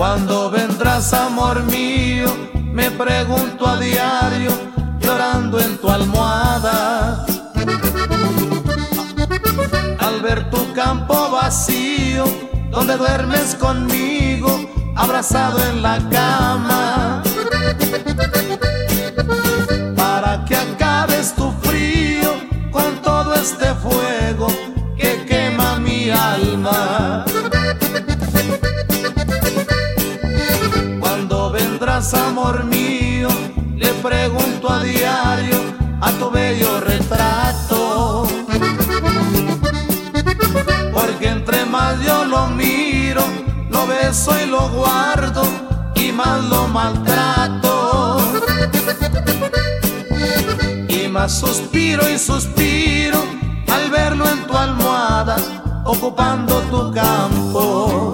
¿Cuándo vendrás, amor mío? Me pregunto a diario, llorando en tu almohada. Al ver tu campo vacío, donde duermes conmigo, abrazado en la cama. Para que acabes tu frío con todo este fuego que quema mi alma. ¿Cuándo vendrás, amor mío? Le pregunto a diario a tu bello retrato. Porque entre más yo lo miro, lo beso y lo guardo, y más lo maltrato. Y más suspiro y suspiro al verlo en tu almohada, ocupando tu campo.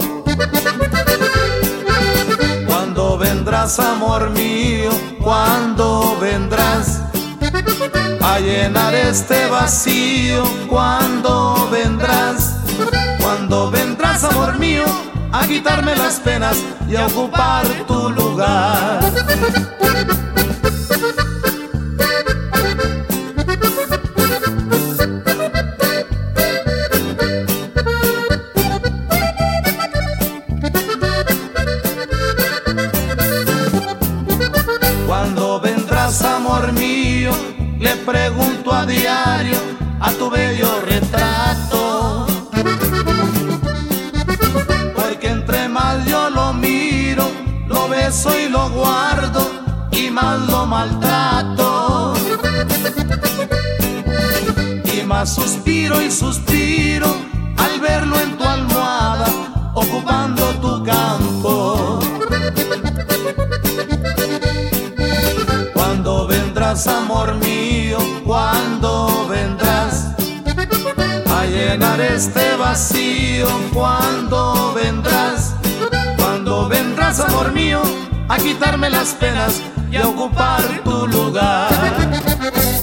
¿Cuándo vendrás, amor mío? ¿Cuándo vendrás a llenar este vacío? ¿Cuándo vendrás? ¿Cuándo vendrás, amor mío, a quitarme las penas y a ocupar tu lugar? ¿Cuándo vendrás, amor mío? Le pregunto a diario a tu bello retrato. Porque entre más yo lo miro, lo beso y lo guardo, y más lo maltrato. Y más suspiro y suspiro al verlo en tu almohada, ocupando tu campo. ¿Cuándo vendrás, amor mío? ¿Cuándo vendrás a llenar este vacío? ¿Cuándo vendrás? ¿Cuándo vendrás, amor mío, a quitarme las penas y a ocupar tu lugar?